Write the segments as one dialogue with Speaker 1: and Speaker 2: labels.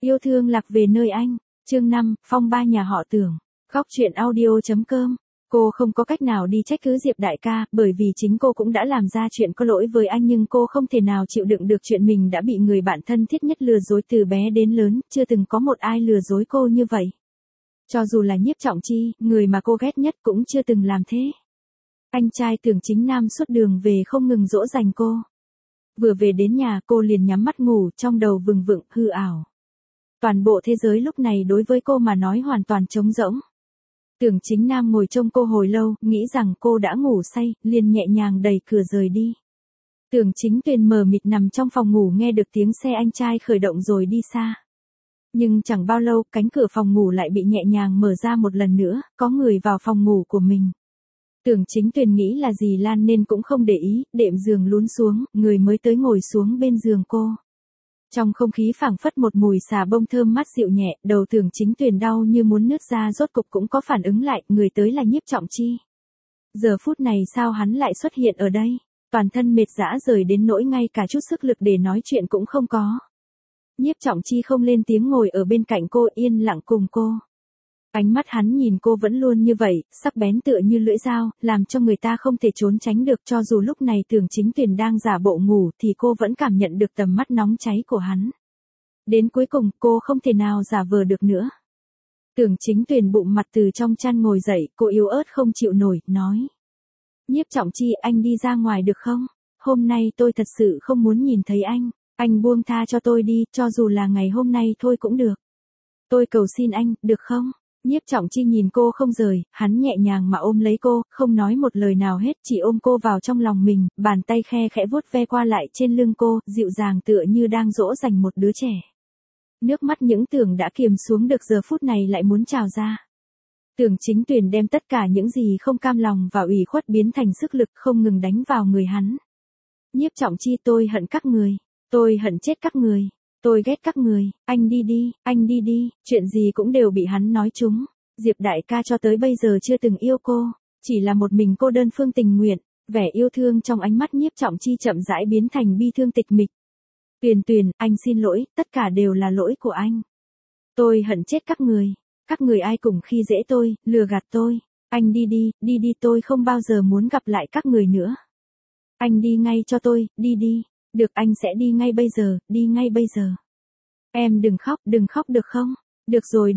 Speaker 1: Yêu thương lạc về nơi anh. Chương 5, phong ba nhà họ Tưởng. Góc truyện audio.com. Cô không có cách nào đi trách cứ Diệp đại ca, bởi vì chính cô cũng đã làm ra chuyện có lỗi với anh, nhưng cô không thể nào chịu đựng được chuyện mình đã bị người bạn thân thiết nhất lừa dối từ bé đến lớn, chưa từng có một ai lừa dối cô như vậy. Cho dù là Nhiếp Trọng Chi, người mà cô ghét nhất cũng chưa từng làm thế. Anh trai Tưởng Chính Nam suốt đường về không ngừng dỗ dành cô. Vừa về đến nhà cô liền nhắm mắt ngủ, trong đầu vừng vựng, hư ảo. Toàn bộ thế giới lúc này đối với cô mà nói hoàn toàn trống rỗng. Tưởng Chính Nam ngồi trông cô hồi lâu, nghĩ rằng cô đã ngủ say, liền nhẹ nhàng đẩy cửa rời đi. Tưởng Chính Tuyền mờ mịt nằm trong phòng ngủ nghe được tiếng xe anh trai khởi động rồi đi xa. Nhưng chẳng bao lâu, cánh cửa phòng ngủ lại bị nhẹ nhàng mở ra một lần nữa, có người vào phòng ngủ của mình. Tưởng Chính Tuyền nghĩ là dì Lan nên cũng không để ý, đệm giường lún xuống, người mới tới ngồi xuống bên giường cô. Trong không khí phảng phất một mùi xà bông thơm mát dịu nhẹ, đầu Tưởng Chính Tuyền đau như muốn nứt ra, rốt cục cũng có phản ứng lại, người tới là Nhiếp Trọng Chi. Giờ phút này sao hắn lại xuất hiện ở đây? Toàn thân mệt rã rời đến nỗi ngay cả chút sức lực để nói chuyện cũng không có. Nhiếp Trọng Chi không lên tiếng ngồi ở bên cạnh cô, yên lặng cùng cô. Ánh mắt hắn nhìn cô vẫn luôn như vậy, sắc bén tựa như lưỡi dao, làm cho người ta không thể trốn tránh được, cho dù lúc này Tưởng Chính Tuyền đang giả bộ ngủ thì cô vẫn cảm nhận được tầm mắt nóng cháy của hắn. Đến cuối cùng cô không thể nào giả vờ được nữa. Tưởng Chính Tuyền bụng mặt từ trong chăn ngồi dậy, cô yếu ớt không chịu nổi, nói. Nhiếp Trọng Chi, anh đi ra ngoài được không? Hôm nay tôi thật sự không muốn nhìn thấy anh buông tha cho tôi đi, cho dù là ngày hôm nay thôi cũng được. Tôi cầu xin anh, được không? Nhiếp Trọng Chi nhìn cô không rời, hắn nhẹ nhàng mà ôm lấy cô, không nói một lời nào hết, chỉ ôm cô vào trong lòng mình, bàn tay khe khẽ vuốt ve qua lại trên lưng cô, dịu dàng tựa như đang dỗ dành một đứa trẻ. Nước mắt những Tưởng đã kiềm xuống được giờ phút này lại muốn trào ra. Tưởng Chính Tuyền đem tất cả những gì không cam lòng và ủy khuất biến thành sức lực, không ngừng đánh vào người hắn. Nhiếp Trọng Chi, tôi hận các người. Tôi hận chết các người. Tôi ghét các người, anh đi đi, chuyện gì cũng đều bị hắn nói trúng. Diệp đại ca cho tới bây giờ chưa từng yêu cô, chỉ là một mình cô đơn phương tình nguyện, vẻ yêu thương trong ánh mắt Nhiếp Trọng Chi chậm rãi biến thành bi thương tịch mịch. Tuyền, anh xin lỗi, tất cả đều là lỗi của anh. Tôi hận chết các người ai cùng khi dễ tôi, lừa gạt tôi. Anh đi đi, tôi không bao giờ muốn gặp lại các người nữa. Anh đi ngay cho tôi, đi. Được, anh sẽ đi ngay bây giờ. Em đừng khóc được không? Được rồi,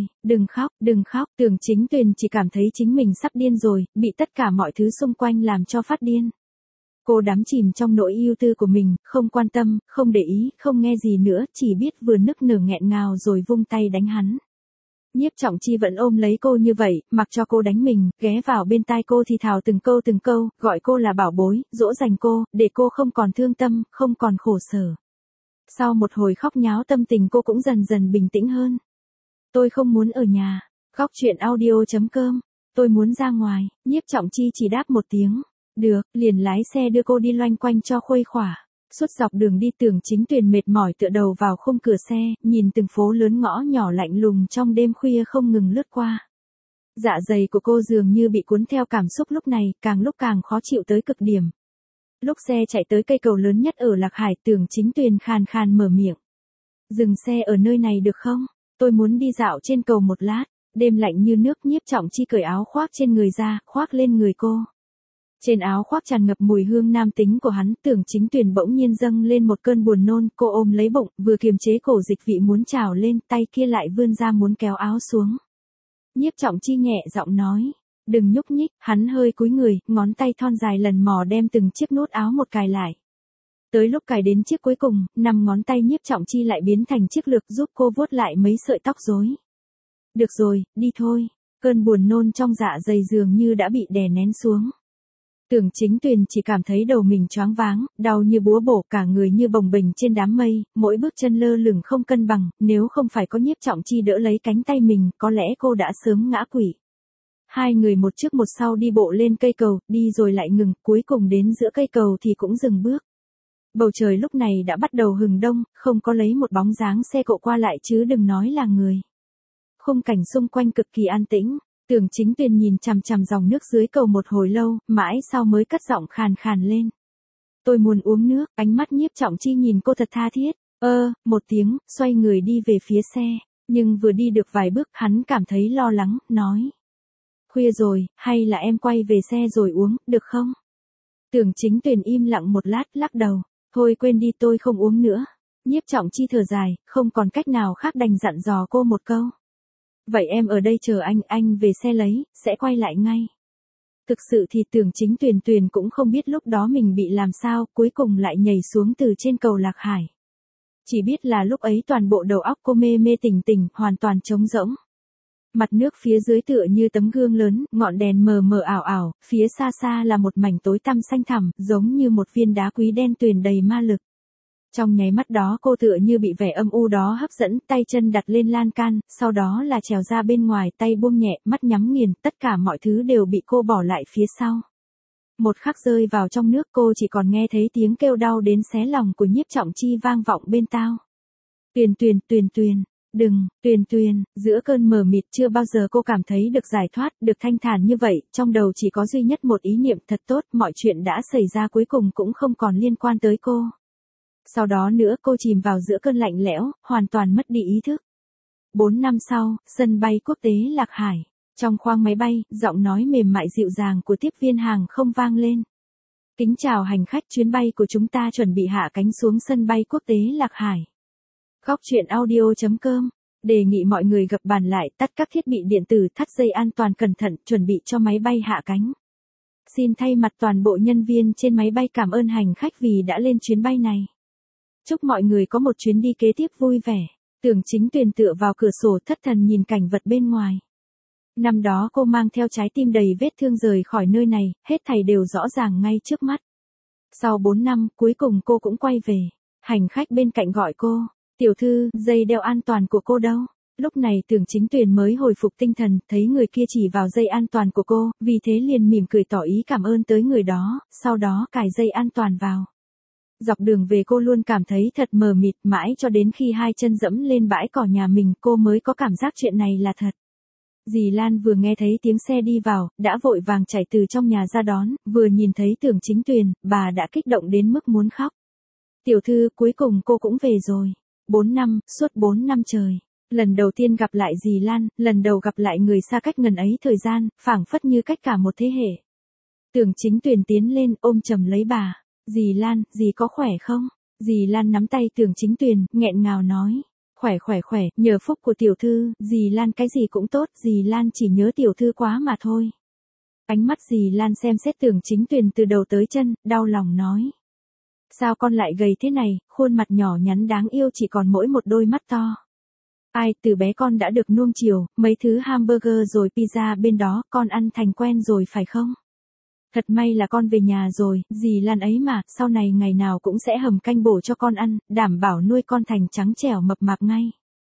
Speaker 1: đừng khóc. Tưởng Chính Tuyền chỉ cảm thấy chính mình sắp điên rồi, bị tất cả mọi thứ xung quanh làm cho phát điên. Cô đắm chìm trong nỗi ưu tư của mình, không quan tâm, không để ý, không nghe gì nữa, chỉ biết vừa nức nở nghẹn ngào rồi vung tay đánh hắn. Nhiếp Trọng Chi vẫn ôm lấy cô như vậy, mặc cho cô đánh mình, ghé vào bên tai cô thì thào từng câu, gọi cô là bảo bối, dỗ dành cô, để cô không còn thương tâm, không còn khổ sở. Sau một hồi khóc nháo tâm tình cô cũng dần dần bình tĩnh hơn. Tôi không muốn ở nhà. Góc truyện audio.com. Tôi muốn ra ngoài. Nhiếp Trọng Chi chỉ đáp một tiếng. Được, liền lái xe đưa cô đi loanh quanh cho khuây khỏa. Suốt dọc đường đi Tưởng Chính Tuyền mệt mỏi tựa đầu vào khung cửa xe, nhìn từng phố lớn ngõ nhỏ lạnh lùng trong đêm khuya không ngừng lướt qua. Dạ dày của cô dường như bị cuốn theo cảm xúc lúc này, càng lúc càng khó chịu tới cực điểm. Lúc xe chạy tới cây cầu lớn nhất ở Lạc Hải, Tưởng Chính Tuyền khàn khàn mở miệng. Dừng xe ở nơi này được không? Tôi muốn đi dạo trên cầu một lát. Đêm lạnh như nước, Nhiếp Trọng Chi cởi áo khoác trên người ra, khoác lên người cô. Trên áo khoác tràn ngập mùi hương nam tính của hắn, Tưởng Chính Tuyền bỗng nhiên dâng lên một cơn buồn nôn, cô ôm lấy bụng, vừa kiềm chế cổ dịch vị muốn trào lên, tay kia lại vươn ra muốn kéo áo xuống. Nhiếp Trọng Chi nhẹ giọng nói, đừng nhúc nhích, hắn hơi cúi người, ngón tay thon dài lần mò đem từng chiếc nút áo một cài lại. Tới lúc cài đến chiếc cuối cùng, 5 ngón tay Nhiếp Trọng Chi lại biến thành chiếc lược giúp cô vuốt lại mấy sợi tóc rối. Được rồi, đi thôi. Cơn buồn nôn trong dạ dày dường như đã bị đè nén xuống. Tưởng Chính Tuyền chỉ cảm thấy đầu mình choáng váng, đau như búa bổ, cả người như bồng bềnh trên đám mây, mỗi bước chân lơ lửng không cân bằng, nếu không phải có Nhiếp Trọng Chi đỡ lấy cánh tay mình, có lẽ cô đã sớm ngã quỵ. Hai người một trước một sau đi bộ lên cây cầu, đi rồi lại ngừng, cuối cùng đến giữa cây cầu thì cũng dừng bước. Bầu trời lúc này đã bắt đầu hừng đông, không có lấy một bóng dáng xe cộ qua lại chứ đừng nói là người. Khung cảnh xung quanh cực kỳ an tĩnh. Tưởng Chính Tuyền nhìn chằm chằm dòng nước dưới cầu một hồi lâu, mãi sau mới cất giọng khàn khàn lên. Tôi muốn uống nước, ánh mắt Nhiếp Trọng Chi nhìn cô thật tha thiết. Một tiếng, xoay người đi về phía xe, nhưng vừa đi được vài bước hắn cảm thấy lo lắng, nói. Khuya rồi, hay là em quay về xe rồi uống, được không? Tưởng Chính Tuyền im lặng một lát, lắc đầu, thôi quên đi tôi không uống nữa. Nhiếp Trọng Chi thở dài, không còn cách nào khác đành dặn dò cô một câu. Vậy em ở đây chờ anh về xe lấy, sẽ quay lại ngay. Thực sự thì Tưởng Chính Tuyền cũng không biết lúc đó mình bị làm sao, cuối cùng lại nhảy xuống từ trên cầu Lạc Hải. Chỉ biết là lúc ấy toàn bộ đầu óc cô mê mê tỉnh, hoàn toàn trống rỗng. Mặt nước phía dưới tựa như tấm gương lớn, ngọn đèn mờ mờ ảo ảo, phía xa xa là một mảnh tối tăm xanh thẳm, giống như một viên đá quý đen tuyền đầy ma lực. Trong nháy mắt đó cô tựa như bị vẻ âm u đó hấp dẫn, tay chân đặt lên lan can, sau đó là trèo ra bên ngoài, tay buông nhẹ, mắt nhắm nghiền, tất cả mọi thứ đều bị cô bỏ lại phía sau. Một khắc rơi vào trong nước cô chỉ còn nghe thấy tiếng kêu đau đến xé lòng của Nhiếp Trọng Chi vang vọng bên tai. Tuyền, đừng, Tuyền, giữa cơn mờ mịt chưa bao giờ cô cảm thấy được giải thoát, được thanh thản như vậy, trong đầu chỉ có duy nhất một ý niệm thật tốt, mọi chuyện đã xảy ra cuối cùng cũng không còn liên quan tới cô. Sau đó nữa cô chìm vào giữa cơn lạnh lẽo, hoàn toàn mất đi ý thức. 4 năm sau, sân bay quốc tế Lạc Hải. Trong khoang máy bay, giọng nói mềm mại dịu dàng của tiếp viên hàng không vang lên. Kính chào hành khách, chuyến bay của chúng ta chuẩn bị hạ cánh xuống sân bay quốc tế Lạc Hải. Góc truyện audio.com đề nghị mọi người gập bàn lại, tắt các thiết bị điện tử, thắt dây an toàn cẩn thận, chuẩn bị cho máy bay hạ cánh. Xin thay mặt toàn bộ nhân viên trên máy bay cảm ơn hành khách vì đã lên chuyến bay này. Chúc mọi người có một chuyến đi kế tiếp vui vẻ. Tưởng Chính Tuyền tựa vào cửa sổ thất thần nhìn cảnh vật bên ngoài. Năm đó cô mang theo trái tim đầy vết thương rời khỏi nơi này, hết thảy đều rõ ràng ngay trước mắt. Sau 4 năm, cuối cùng cô cũng quay về. Hành khách bên cạnh gọi cô, tiểu thư, dây đeo an toàn của cô đâu? Lúc này Tưởng Chính Tuyền mới hồi phục tinh thần, thấy người kia chỉ vào dây an toàn của cô, vì thế liền mỉm cười tỏ ý cảm ơn tới người đó, sau đó cài dây an toàn vào. Dọc đường về cô luôn cảm thấy thật mờ mịt, mãi cho đến khi hai chân dẫm lên bãi cỏ nhà mình cô mới có cảm giác chuyện này là thật. Dì Lan vừa nghe thấy tiếng xe đi vào, đã vội vàng chạy từ trong nhà ra đón, vừa nhìn thấy Tưởng Chính Tuyền, bà đã kích động đến mức muốn khóc. Tiểu thư, cuối cùng cô cũng về rồi. 4 năm, suốt 4 năm trời. Lần đầu tiên gặp lại dì Lan, lần đầu gặp lại người xa cách ngần ấy thời gian, phảng phất như cách cả một thế hệ. Tưởng Chính Tuyền tiến lên, ôm chầm lấy bà. Dì Lan, dì có khỏe không? Dì Lan nắm tay Tưởng Chính Tuyền, nghẹn ngào nói. Khỏe, nhờ phúc của tiểu thư, dì Lan cái gì cũng tốt, dì Lan chỉ nhớ tiểu thư quá mà thôi. Ánh mắt dì Lan xem xét Tưởng Chính Tuyền từ đầu tới chân, đau lòng nói. Sao con lại gầy thế này, khuôn mặt nhỏ nhắn đáng yêu chỉ còn mỗi một đôi mắt to. Ai, từ bé con đã được nuông chiều, mấy thứ hamburger rồi pizza bên đó, con ăn thành quen rồi phải không? Thật may là con về nhà rồi, dì Lan ấy mà, sau này ngày nào cũng sẽ hầm canh bổ cho con ăn, đảm bảo nuôi con thành trắng trẻo mập mạp ngay.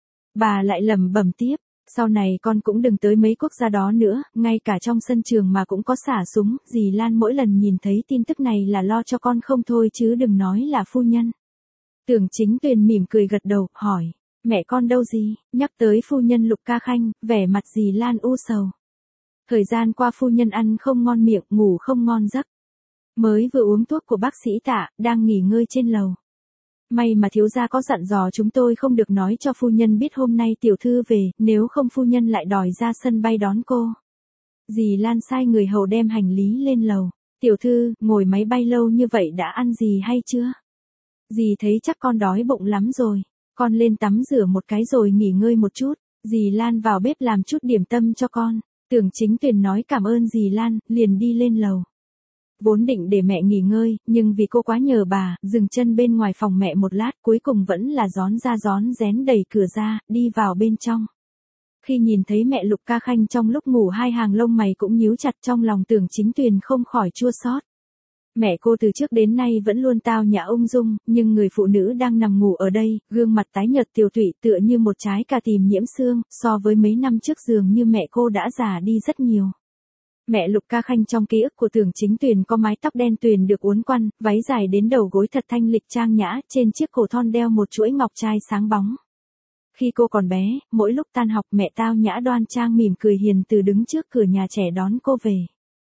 Speaker 1: Bà lại lẩm bẩm tiếp, sau này con cũng đừng tới mấy quốc gia đó nữa, ngay cả trong sân trường mà cũng có xả súng, dì Lan mỗi lần nhìn thấy tin tức này là lo cho con không thôi chứ đừng nói là phu nhân. Tưởng Chính Tuyền mỉm cười gật đầu, hỏi, mẹ con đâu gì, nhắc tới phu nhân Lục Ca Khanh, vẻ mặt dì Lan u sầu. Thời gian qua phu nhân ăn không ngon miệng, ngủ không ngon giấc. Mới vừa uống thuốc của bác sĩ Tạ, đang nghỉ ngơi trên lầu. May mà thiếu gia có dặn dò chúng tôi không được nói cho phu nhân biết hôm nay tiểu thư về, nếu không phu nhân lại đòi ra sân bay đón cô. Dì Lan sai người hầu đem hành lý lên lầu. Tiểu thư, ngồi máy bay lâu như vậy đã ăn gì hay chưa? Dì thấy chắc con đói bụng lắm rồi. Con lên tắm rửa một cái rồi nghỉ ngơi một chút. Dì Lan vào bếp làm chút điểm tâm cho con. Tưởng Chính Tuyền nói cảm ơn dì Lan, liền đi lên lầu. Vốn định để mẹ nghỉ ngơi, nhưng vì cô quá nhờ bà, dừng chân bên ngoài phòng mẹ một lát, cuối cùng vẫn là rón ra rón rén đẩy cửa ra, đi vào bên trong. Khi nhìn thấy mẹ Lục Ca Khanh trong lúc ngủ hai hàng lông mày cũng nhíu chặt, trong lòng Tưởng Chính Tuyền không khỏi chua xót. Mẹ cô từ trước đến nay vẫn luôn tao nhã ung dung, nhưng người phụ nữ đang nằm ngủ ở đây, gương mặt tái nhợt tiều tụy tựa như một trái cà tím nhiễm xương, so với mấy năm trước dường như mẹ cô đã già đi rất nhiều. Mẹ Lục Ca Khanh trong ký ức của Tưởng Chính Tuyền có mái tóc đen tuyền được uốn quăn, váy dài đến đầu gối thật thanh lịch trang nhã, trên chiếc cổ thon đeo một chuỗi ngọc trai sáng bóng. Khi cô còn bé, mỗi lúc tan học mẹ tao nhã đoan trang mỉm cười hiền từ đứng trước cửa nhà trẻ đón cô về.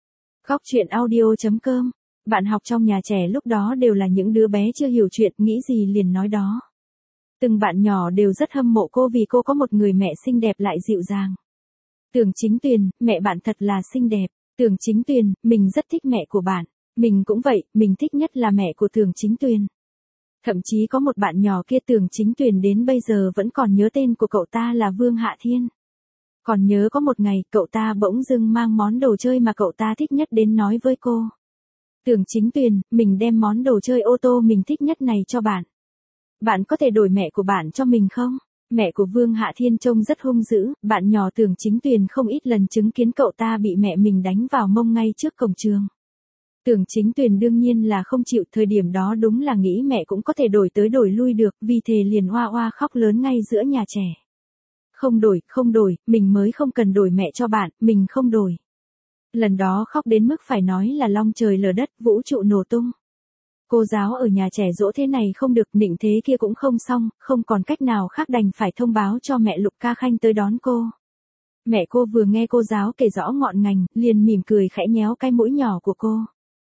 Speaker 1: Góc truyện audio.com Bạn học trong nhà trẻ lúc đó đều là những đứa bé chưa hiểu chuyện, nghĩ gì liền nói đó. Từng bạn nhỏ đều rất hâm mộ cô vì cô có một người mẹ xinh đẹp lại dịu dàng. Tưởng Chính Tuyền, mẹ bạn thật là xinh đẹp. Tưởng Chính Tuyền, mình rất thích mẹ của bạn. Mình cũng vậy, mình thích nhất là mẹ của Tưởng Chính Tuyền. Thậm chí có một bạn nhỏ kia Tưởng Chính Tuyền đến bây giờ vẫn còn nhớ tên của cậu ta là Vương Hạ Thiên. Còn nhớ có một ngày cậu ta bỗng dưng mang món đồ chơi mà cậu ta thích nhất đến nói với cô. Tưởng Chính Tuyền, mình đem món đồ chơi ô tô mình thích nhất này cho bạn. Bạn có thể đổi mẹ của bạn cho mình không? Mẹ của Vương Hạ Thiên trông rất hung dữ, bạn nhỏ Tưởng Chính Tuyền không ít lần chứng kiến cậu ta bị mẹ mình đánh vào mông ngay trước cổng trường. Tưởng Chính Tuyền đương nhiên là không chịu, thời điểm đó đúng là nghĩ mẹ cũng có thể đổi tới đổi lui được, vì thế liền oa oa khóc lớn ngay giữa nhà trẻ. Không đổi, mình mới không cần đổi mẹ cho bạn, mình không đổi. Lần đó khóc đến mức phải nói là long trời lở đất, vũ trụ nổ tung. Cô giáo ở nhà trẻ dỗ thế này không được, nịnh thế kia cũng không xong, không còn cách nào khác đành phải thông báo cho mẹ Lục Ca Khanh tới đón cô. Mẹ cô vừa nghe cô giáo kể rõ ngọn ngành, liền mỉm cười khẽ nhéo cái mũi nhỏ của cô.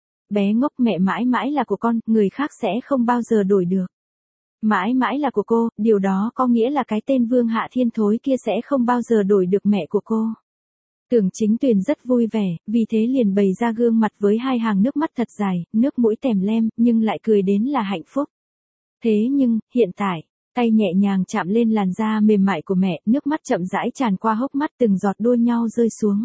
Speaker 1: Bé ngốc, mẹ mãi mãi là của con, người khác sẽ không bao giờ đổi được. Mãi mãi là của cô, điều đó có nghĩa là cái tên Vương Hạ Thiên thối kia sẽ không bao giờ đổi được mẹ của cô. Tưởng Chính Tuyền rất vui vẻ, vì thế liền bày ra gương mặt với hai hàng nước mắt thật dài, nước mũi tèm lem, nhưng lại cười đến là hạnh phúc. Thế nhưng, hiện tại, tay nhẹ nhàng chạm lên làn da mềm mại của mẹ, nước mắt chậm rãi tràn qua hốc mắt, từng giọt đua nhau rơi xuống.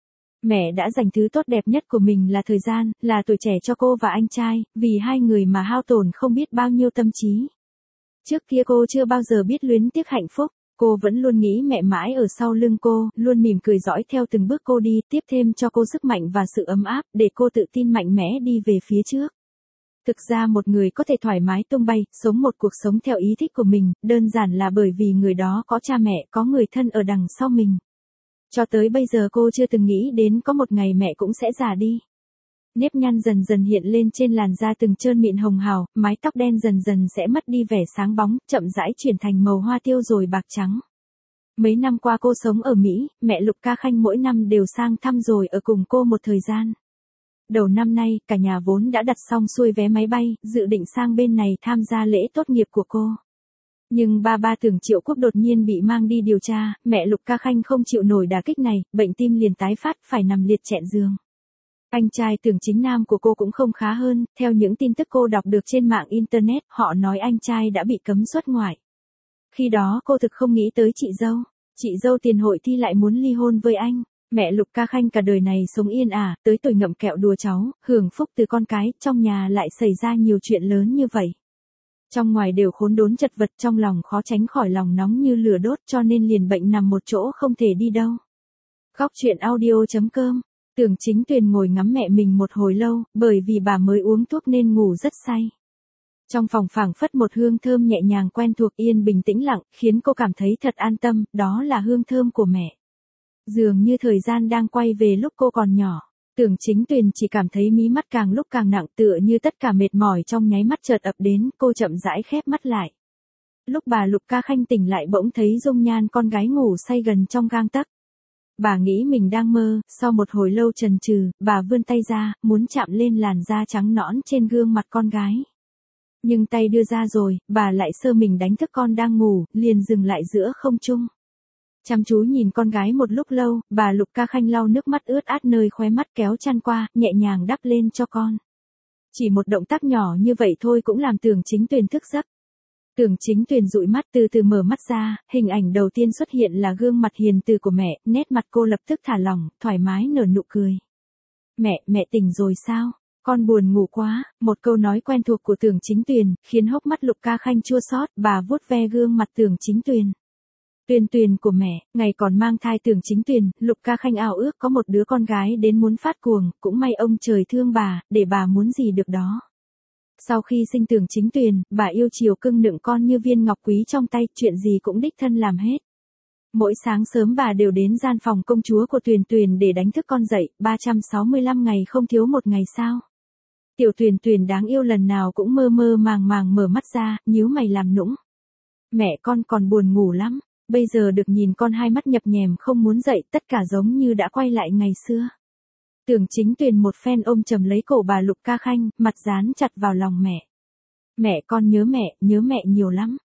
Speaker 1: Mẹ đã dành thứ tốt đẹp nhất của mình là thời gian, là tuổi trẻ cho cô và anh trai, vì hai người mà hao tổn không biết bao nhiêu tâm trí. Trước kia cô chưa bao giờ biết luyến tiếc hạnh phúc, cô vẫn luôn nghĩ mẹ mãi ở sau lưng cô, luôn mỉm cười dõi theo từng bước cô đi, tiếp thêm cho cô sức mạnh và sự ấm áp, để cô tự tin mạnh mẽ đi về phía trước. Thực ra một người có thể thoải mái tung bay, sống một cuộc sống theo ý thích của mình, đơn giản là bởi vì người đó có cha mẹ, có người thân ở đằng sau mình. Cho tới bây giờ cô chưa từng nghĩ đến có một ngày mẹ cũng sẽ già đi. Nếp nhăn dần dần hiện lên trên làn da từng trơn mịn hồng hào, mái tóc đen dần dần sẽ mất đi vẻ sáng bóng, chậm rãi chuyển thành màu hoa tiêu rồi bạc trắng. Mấy năm qua cô sống ở Mỹ, mẹ Lục Ca Khanh mỗi năm đều sang thăm rồi ở cùng cô một thời gian. Đầu năm nay, cả nhà vốn đã đặt xong xuôi vé máy bay, dự định sang bên này tham gia lễ tốt nghiệp của cô. Nhưng ba Tưởng Triệu Quốc đột nhiên bị mang đi điều tra, mẹ Lục Ca Khanh không chịu nổi đả kích này, bệnh tim liền tái phát, phải nằm liệt chẹn giường. Anh trai Tưởng Chính Nam của cô cũng không khá hơn, theo những tin tức cô đọc được trên mạng Internet, họ nói anh trai đã bị cấm xuất ngoại. Khi đó cô thực không nghĩ tới chị dâu Tiền Hội Thi lại muốn ly hôn với anh. Mẹ Lục Ca Khanh cả đời này sống yên ả, tới tuổi ngậm kẹo đùa cháu, hưởng phúc từ con cái, trong nhà lại xảy ra nhiều chuyện lớn như vậy. Trong ngoài đều khốn đốn chật vật, trong lòng khó tránh khỏi lòng nóng như lửa đốt, cho nên liền bệnh nằm một chỗ không thể đi đâu. Góc truyện audio.com. Tưởng Chính Tuyền ngồi ngắm mẹ mình một hồi lâu, bởi vì bà mới uống thuốc nên ngủ rất say. Trong phòng phảng phất một hương thơm nhẹ nhàng quen thuộc, yên bình tĩnh lặng, khiến cô cảm thấy thật an tâm, đó là hương thơm của mẹ. Dường như thời gian đang quay về lúc cô còn nhỏ. Tưởng Chính Tuyền chỉ cảm thấy mí mắt càng lúc càng nặng, tựa như tất cả mệt mỏi trong nháy mắt chợt ập đến, cô chậm rãi khép mắt lại. Lúc bà Lục Ca Khanh tỉnh lại bỗng thấy dung nhan con gái ngủ say gần trong gang tấc. Bà nghĩ mình đang mơ, sau một hồi lâu chần chừ, bà vươn tay ra, muốn chạm lên làn da trắng nõn trên gương mặt con gái. Nhưng tay đưa ra rồi, bà lại sơ mình đánh thức con đang ngủ, liền dừng lại giữa không trung. Chăm chú nhìn con gái một lúc lâu, bà Lục Ca Khanh lau nước mắt ướt át nơi khóe mắt, kéo chăn qua, nhẹ nhàng đắp lên cho con. Chỉ một động tác nhỏ như vậy thôi cũng làm Tưởng Chính Tuyền thức giấc. Tưởng Chính Tuyền dụi mắt từ từ mở mắt ra, hình ảnh đầu tiên xuất hiện là gương mặt hiền từ của mẹ, nét mặt cô lập tức thả lỏng, thoải mái nở nụ cười. Mẹ tỉnh rồi sao? Con buồn ngủ quá, một câu nói quen thuộc của Tưởng Chính Tuyền, khiến hốc mắt Lục Ca Khanh chua xót, bà vuốt ve gương mặt Tưởng Chính Tuyền. Tuyền của mẹ, ngày còn mang thai Tưởng Chính Tuyền, Lục Ca Khanh ao ước có một đứa con gái đến muốn phát cuồng, cũng may ông trời thương bà, để bà muốn gì được đó. Sau khi sinh Tưởng Chính Tuyền, bà yêu chiều cưng nựng con như viên ngọc quý trong tay, chuyện gì cũng đích thân làm hết. Mỗi sáng sớm bà đều đến gian phòng công chúa của Tuyền để đánh thức con dậy, 365 ngày không thiếu một ngày sao. Tiểu Tuyền đáng yêu lần nào cũng mơ mơ màng mở mắt ra, nhíu mày làm nũng. Mẹ con còn buồn ngủ lắm, bây giờ được nhìn con hai mắt nhập nhèm không muốn dậy, tất cả giống như đã quay lại ngày xưa. Tưởng Chính Tuyền một phen ôm chầm lấy cổ bà Lục Ca Khanh, mặt dán chặt vào lòng mẹ. Mẹ con nhớ mẹ nhiều lắm.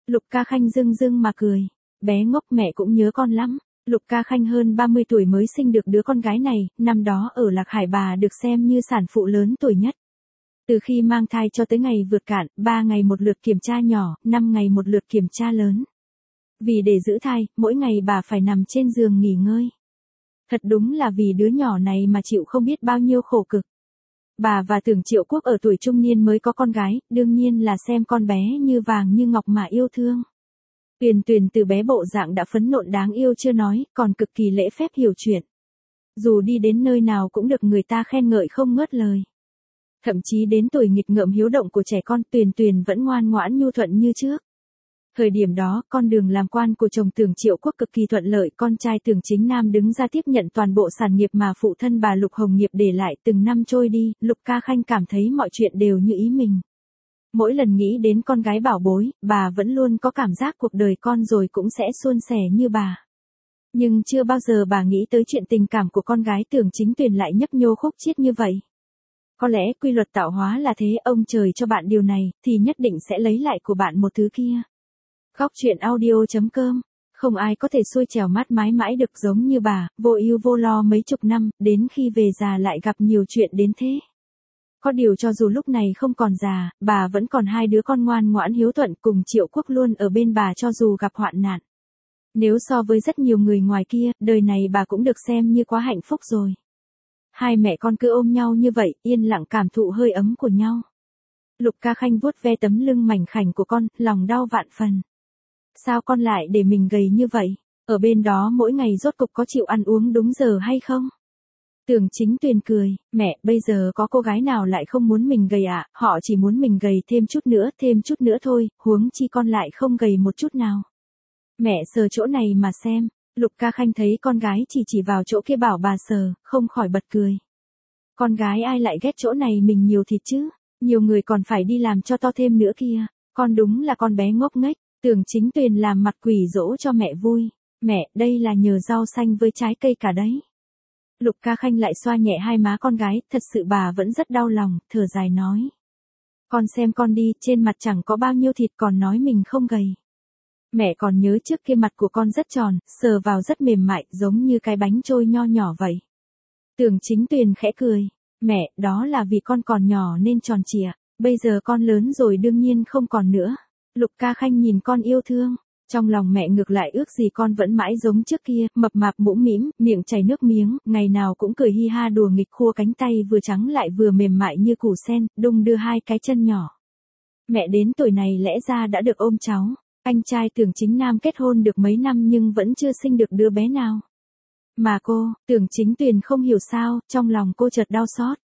Speaker 1: Lục Ca Khanh dưng dưng mà cười. Bé ngốc, mẹ cũng nhớ con lắm. Lục Ca Khanh hơn 30 tuổi mới sinh được đứa con gái này, năm đó ở Lạc Hải bà được xem như sản phụ lớn tuổi nhất. Từ khi mang thai cho tới ngày vượt cạn, 3 ngày một lượt kiểm tra nhỏ, 5 ngày một lượt kiểm tra lớn. Vì để giữ thai, mỗi ngày bà phải nằm trên giường nghỉ ngơi. Thật đúng là vì đứa nhỏ này mà chịu không biết bao nhiêu khổ cực. Bà và Tưởng Triệu Quốc ở tuổi trung niên mới có con gái, đương nhiên là xem con bé như vàng như ngọc mà yêu thương. Tuyền Tuyền từ bé bộ dạng đã phấn nộn đáng yêu chưa nói, còn cực kỳ lễ phép hiểu chuyện. Dù đi đến nơi nào cũng được người ta khen ngợi không ngớt lời. Thậm chí đến tuổi nghịch ngợm hiếu động của trẻ con, Tuyền Tuyền vẫn ngoan ngoãn nhu thuận như trước. Thời điểm đó, con đường làm quan của chồng Tưởng Triệu Quốc cực kỳ thuận lợi, con trai Tưởng Chính Nam đứng ra tiếp nhận toàn bộ sản nghiệp mà phụ thân bà Lục Hồng Nghiệp để lại. Từng năm trôi đi, Lục Ca Khanh cảm thấy mọi chuyện đều như ý mình. Mỗi lần nghĩ đến con gái bảo bối, bà vẫn luôn có cảm giác cuộc đời con rồi cũng sẽ suôn sẻ như bà. Nhưng chưa bao giờ bà nghĩ tới chuyện tình cảm của con gái Tưởng Chính Tuyền lại nhấp nhô khúc chiết như vậy. Có lẽ quy luật tạo hóa là thế, ông trời cho bạn điều này, thì nhất định sẽ lấy lại của bạn một thứ kia. Góc truyện audio.com. Không ai có thể xuôi trèo mát mái mãi được giống như bà, vô ưu vô lo mấy chục năm, đến khi về già lại gặp nhiều chuyện đến thế. Có điều cho dù lúc này không còn già, bà vẫn còn 2 đứa con ngoan ngoãn hiếu thuận, cùng Triệu Quốc luôn ở bên bà cho dù gặp hoạn nạn. Nếu so với rất nhiều người ngoài kia, đời này bà cũng được xem như quá hạnh phúc rồi. 2 mẹ con cứ ôm nhau như vậy, yên lặng cảm thụ hơi ấm của nhau. Lục Ca Khanh vuốt ve tấm lưng mảnh khảnh của con, lòng đau vạn phần. Sao con lại để mình gầy như vậy? Ở bên đó mỗi ngày rốt cục có chịu ăn uống đúng giờ hay không? Tưởng Chính Tuyền cười, mẹ, bây giờ có cô gái nào lại không muốn mình gầy ạ, họ chỉ muốn mình gầy thêm chút nữa thôi, huống chi con lại không gầy một chút nào. Mẹ sờ chỗ này mà xem. Lục Ca Khanh thấy con gái chỉ vào chỗ kia bảo bà sờ, không khỏi bật cười. Con gái ai lại ghét chỗ này mình nhiều thịt chứ, nhiều người còn phải đi làm cho to thêm nữa kia. Con đúng là con bé ngốc nghếch. Tưởng Chính Tuyền làm mặt quỷ dỗ cho mẹ vui. Mẹ, đây là nhờ rau xanh với trái cây cả đấy. Lục Ca Khanh lại xoa nhẹ hai má con gái, thật sự bà vẫn rất đau lòng, thở dài nói. Con xem con đi, trên mặt chẳng có bao nhiêu thịt còn nói mình không gầy. Mẹ còn nhớ trước kia mặt của con rất tròn, sờ vào rất mềm mại, giống như cái bánh trôi nho nhỏ vậy. Tưởng Chính Tuyền khẽ cười. Mẹ, đó là vì con còn nhỏ nên tròn trịa, bây giờ con lớn rồi đương nhiên không còn nữa. Lục Ca Khanh nhìn con yêu thương, trong lòng mẹ ngược lại ước gì con vẫn mãi giống trước kia, mập mạp mũm mĩm, miệng chảy nước miếng, ngày nào cũng cười hi ha đùa nghịch, khua cánh tay vừa trắng lại vừa mềm mại như củ sen, đung đưa 2 cái chân nhỏ. Mẹ đến tuổi này lẽ ra đã được ôm cháu. Anh trai Tưởng Chính Nam kết hôn được mấy năm nhưng vẫn chưa sinh được đứa bé nào. Mà cô, Tưởng Chính Tuyền không hiểu sao, trong lòng cô chợt đau xót.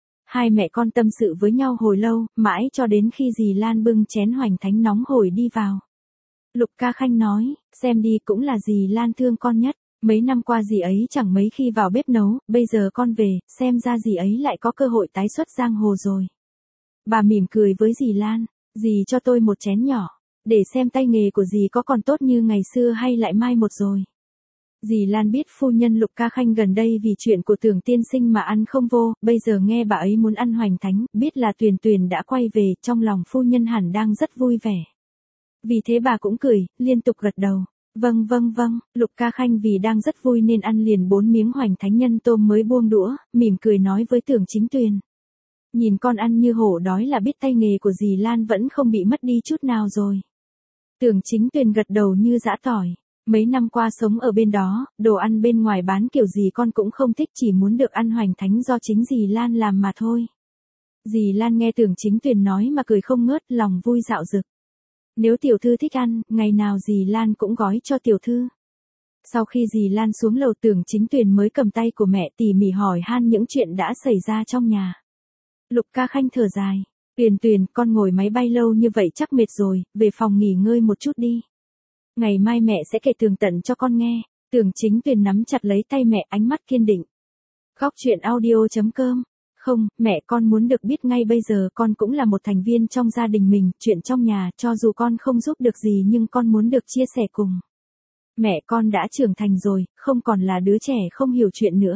Speaker 1: 2 mẹ con tâm sự với nhau hồi lâu, mãi cho đến khi dì Lan bưng chén hoành thánh nóng hổi đi vào. Lục Ca Khanh nói, xem đi cũng là dì Lan thương con nhất, mấy năm qua dì ấy chẳng mấy khi vào bếp nấu, bây giờ con về, xem ra dì ấy lại có cơ hội tái xuất giang hồ rồi. Bà mỉm cười với dì Lan, dì cho tôi một chén nhỏ, để xem tay nghề của dì có còn tốt như ngày xưa hay lại mai một rồi. Dì Lan biết phu nhân Lục Ca Khanh gần đây vì chuyện của Tưởng tiên sinh mà ăn không vô, bây giờ nghe bà ấy muốn ăn hoành thánh, biết là Tuyền Tuyền đã quay về, trong lòng phu nhân hẳn đang rất vui vẻ. Vì thế bà cũng cười, liên tục gật đầu. Vâng, Lục Ca Khanh vì đang rất vui nên ăn liền 4 miếng hoành thánh nhân tôm mới buông đũa, mỉm cười nói với Tưởng Chính Tuyền. Nhìn con ăn như hổ đói là biết tay nghề của dì Lan vẫn không bị mất đi chút nào rồi. Tưởng Chính Tuyền gật đầu như giã tỏi. Mấy năm qua sống ở bên đó, đồ ăn bên ngoài bán kiểu gì con cũng không thích, chỉ muốn được ăn hoành thánh do chính dì Lan làm mà thôi. Dì Lan nghe Tưởng Chính Tuyền nói mà cười không ngớt, lòng vui dạo dực. Nếu tiểu thư thích ăn, ngày nào dì Lan cũng gói cho tiểu thư. Sau khi dì Lan xuống lầu, Tưởng Chính Tuyền mới cầm tay của mẹ tỉ mỉ hỏi han những chuyện đã xảy ra trong nhà. Lục Ca Khanh thở dài. Tuyền, con ngồi máy bay lâu như vậy chắc mệt rồi, về phòng nghỉ ngơi một chút đi. Ngày mai mẹ sẽ kể tường tận cho con nghe. Tưởng Chính Tuyền nắm chặt lấy tay mẹ, ánh mắt kiên định. Góc truyện audio.com. Không, mẹ, con muốn được biết ngay bây giờ, con cũng là một thành viên trong gia đình mình, chuyện trong nhà, cho dù con không giúp được gì nhưng con muốn được chia sẻ cùng. Mẹ, con đã trưởng thành rồi, không còn là đứa trẻ không hiểu chuyện nữa.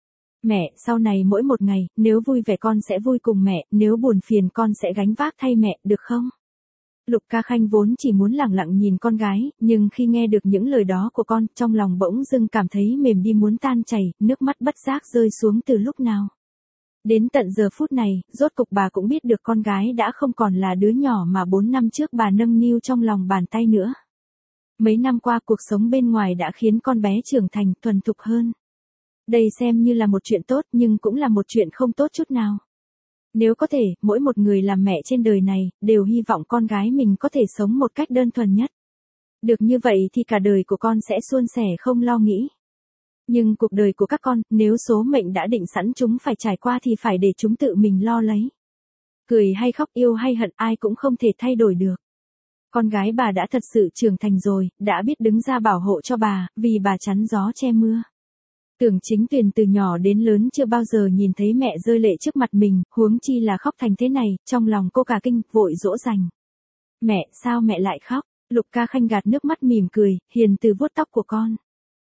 Speaker 1: Mẹ, sau này mỗi một ngày, nếu vui vẻ con sẽ vui cùng mẹ, nếu buồn phiền con sẽ gánh vác thay mẹ, được không? Lục Ca Khanh vốn chỉ muốn lẳng lặng nhìn con gái, nhưng khi nghe được những lời đó của con, trong lòng bỗng dưng cảm thấy mềm đi muốn tan chảy, nước mắt bất giác rơi xuống từ lúc nào. Đến tận giờ phút này, rốt cục bà cũng biết được con gái đã không còn là đứa nhỏ mà 4 năm trước bà nâng niu trong lòng bàn tay nữa. Mấy năm qua cuộc sống bên ngoài đã khiến con bé trưởng thành, thuần thục hơn. Đây xem như là một chuyện tốt nhưng cũng là một chuyện không tốt chút nào. Nếu có thể, mỗi một người làm mẹ trên đời này, đều hy vọng con gái mình có thể sống một cách đơn thuần nhất. Được như vậy thì cả đời của con sẽ suôn sẻ không lo nghĩ. Nhưng cuộc đời của các con, nếu số mệnh đã định sẵn chúng phải trải qua thì phải để chúng tự mình lo lấy. Cười hay khóc, yêu hay hận, ai cũng không thể thay đổi được. Con gái bà đã thật sự trưởng thành rồi, đã biết đứng ra bảo hộ cho bà, vì bà chắn gió che mưa. Tưởng Chính Tuyền từ nhỏ đến lớn chưa bao giờ nhìn thấy mẹ rơi lệ trước mặt mình, huống chi là khóc thành thế này, trong lòng cô cả kinh, vội dỗ dành. Mẹ, sao mẹ lại khóc? Lục Ca Khanh gạt nước mắt mỉm cười, hiền từ vuốt tóc của con.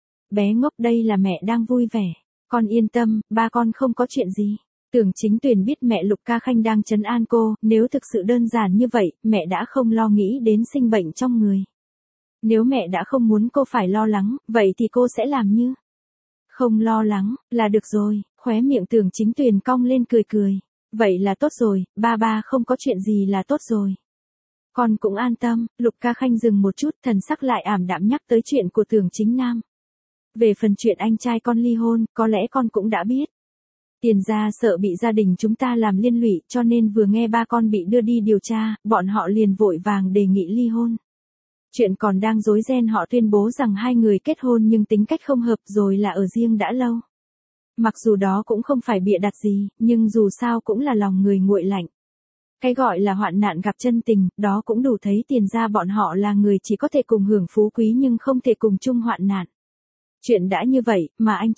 Speaker 1: Bé ngốc, đây là mẹ đang vui vẻ. Con yên tâm, ba con không có chuyện gì. Tưởng Chính Tuyền biết mẹ Lục Ca Khanh đang trấn an cô, nếu thực sự đơn giản như vậy, mẹ đã không lo nghĩ đến sinh bệnh trong người. Nếu mẹ đã không muốn cô phải lo lắng, vậy thì cô sẽ làm như không lo lắng, là được rồi. Khóe miệng Tưởng Chính Tuyền cong lên cười cười. Vậy là tốt rồi, ba không có chuyện gì là tốt rồi. Con cũng an tâm. Lục Ca Khanh dừng một chút, thần sắc lại ảm đạm nhắc tới chuyện của Tưởng Chính Nam. Về phần chuyện anh trai con ly hôn, có lẽ con cũng đã biết. Tiền gia sợ bị gia đình chúng ta làm liên lụy, cho nên vừa nghe ba con bị đưa đi điều tra, bọn họ liền vội vàng đề nghị ly hôn. Chuyện còn đang rối ren họ tuyên bố rằng hai người kết hôn nhưng tính cách không hợp rồi là ở riêng đã lâu. Mặc dù đó cũng không phải bịa đặt gì, nhưng dù sao cũng là lòng người nguội lạnh. Cái gọi là hoạn nạn gặp chân tình, đó cũng đủ thấy Tiền gia bọn họ là người chỉ có thể cùng hưởng phú quý nhưng không thể cùng chung hoạn nạn. Chuyện đã như vậy, mà anh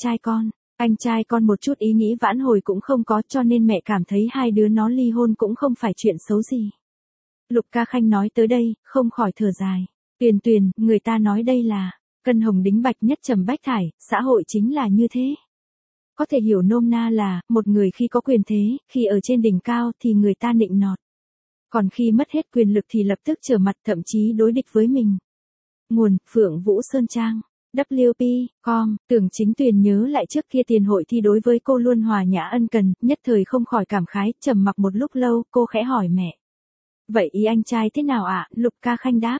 Speaker 1: trai con một chút ý nghĩ vãn hồi cũng không có, cho nên mẹ cảm thấy hai đứa nó ly hôn cũng không phải chuyện xấu gì. Lục Ca Khanh nói tới đây, không khỏi thở dài. Tuyền, người ta nói đây là cân hồng đính bạch nhất trầm bách thải, xã hội chính là như thế. Có thể hiểu nôm na là, một người khi có quyền thế, khi ở trên đỉnh cao thì người ta nịnh nọt. Còn khi mất hết quyền lực thì lập tức trở mặt, thậm chí đối địch với mình. Nguồn, Phượng Vũ Sơn Trang. WP.com, Tưởng Chính Tuyền nhớ lại trước kia Tiền hội thi đối với cô luôn hòa nhã ân cần, nhất thời không khỏi cảm khái, trầm mặc một lúc lâu, cô khẽ hỏi mẹ. Vậy ý anh trai thế nào ạ? Lục Ca Khanh đáp.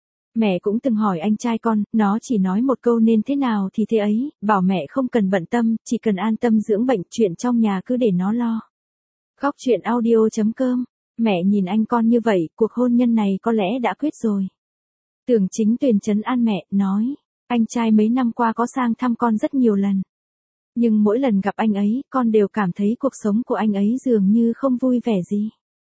Speaker 1: Mẹ cũng từng hỏi anh trai con, nó chỉ nói một câu nên thế nào thì thế ấy, bảo mẹ không cần bận tâm, chỉ cần an tâm dưỡng bệnh, chuyện trong nhà cứ để nó lo. Góc truyện audio.com, mẹ nhìn anh con như vậy, cuộc hôn nhân này có lẽ đã quyết rồi. Tưởng Chính Tuyền trấn an mẹ, nói. Anh trai mấy năm qua có sang thăm con rất nhiều lần. Nhưng mỗi lần gặp anh ấy, con đều cảm thấy cuộc sống của anh ấy dường như không vui vẻ gì.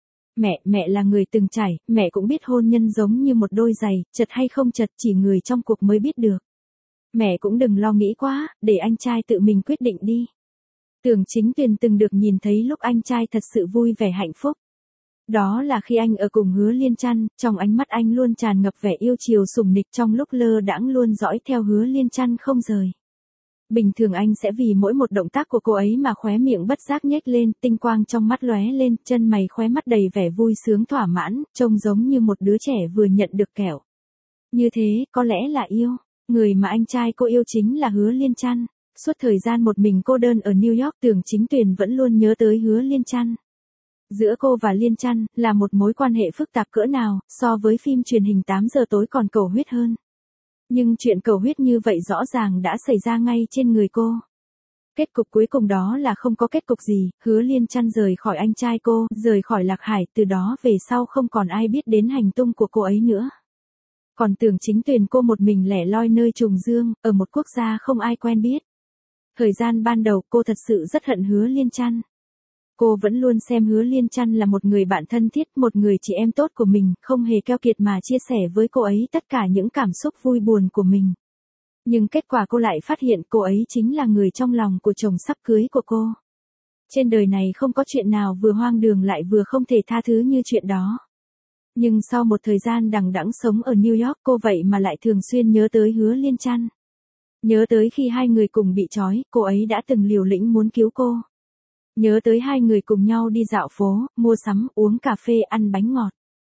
Speaker 1: Mẹ là người từng trải, mẹ cũng biết hôn nhân giống như một đôi giày, chật hay không chật chỉ người trong cuộc mới biết được. Mẹ cũng đừng lo nghĩ quá, để anh trai tự mình quyết định đi. Tưởng Chính Tuyền từng được nhìn thấy lúc anh trai thật sự vui vẻ hạnh phúc. Đó là khi anh ở cùng Hứa Liên Trăn, trong ánh mắt anh luôn tràn ngập vẻ yêu chiều sủng nịch, trong lúc lơ đãng luôn dõi theo Hứa Liên Trăn không rời. Bình thường anh sẽ vì mỗi một động tác của cô ấy mà khóe miệng bất giác nhếch lên, tinh quang trong mắt lóe lên, chân mày khóe mắt đầy vẻ vui sướng thỏa mãn, trông giống như một đứa trẻ vừa nhận được kẹo. Như thế, có lẽ là yêu. Người mà anh trai cô yêu chính là Hứa Liên Trăn. Suốt thời gian một mình cô đơn ở New York, Tưởng Chính Tuyền vẫn luôn nhớ tới Hứa Liên Trăn. Giữa cô và Liên Trăn là một mối quan hệ phức tạp cỡ nào, so với phim truyền hình 8 giờ tối còn cầu huyết hơn. Nhưng chuyện cầu huyết như vậy rõ ràng đã xảy ra ngay trên người cô. Kết cục cuối cùng đó là không có kết cục gì, Hứa Liên Trăn rời khỏi anh trai cô, rời khỏi Lạc Hải, từ đó về sau không còn ai biết đến hành tung của cô ấy nữa. Còn Tưởng Chính Tuyền cô một mình lẻ loi nơi trùng dương, ở một quốc gia không ai quen biết. Thời gian ban đầu cô thật sự rất hận Hứa Liên Trăn. Cô vẫn luôn xem Hứa Liên Trăn là một người bạn thân thiết, một người chị em tốt của mình, không hề keo kiệt mà chia sẻ với cô ấy tất cả những cảm xúc vui buồn của mình. Nhưng kết quả cô lại phát hiện cô ấy chính là người trong lòng của chồng sắp cưới của cô. Trên đời này không có chuyện nào vừa hoang đường lại vừa không thể tha thứ như chuyện đó. Nhưng sau một thời gian đằng đẵng sống ở New York, cô vậy mà lại thường xuyên nhớ tới Hứa Liên Trăn. Nhớ tới khi hai người cùng bị trói, cô ấy đã từng liều lĩnh muốn cứu cô. Nhớ tới hai người cùng nhau đi dạo phố, mua sắm, uống cà phê, ăn bánh ngọt.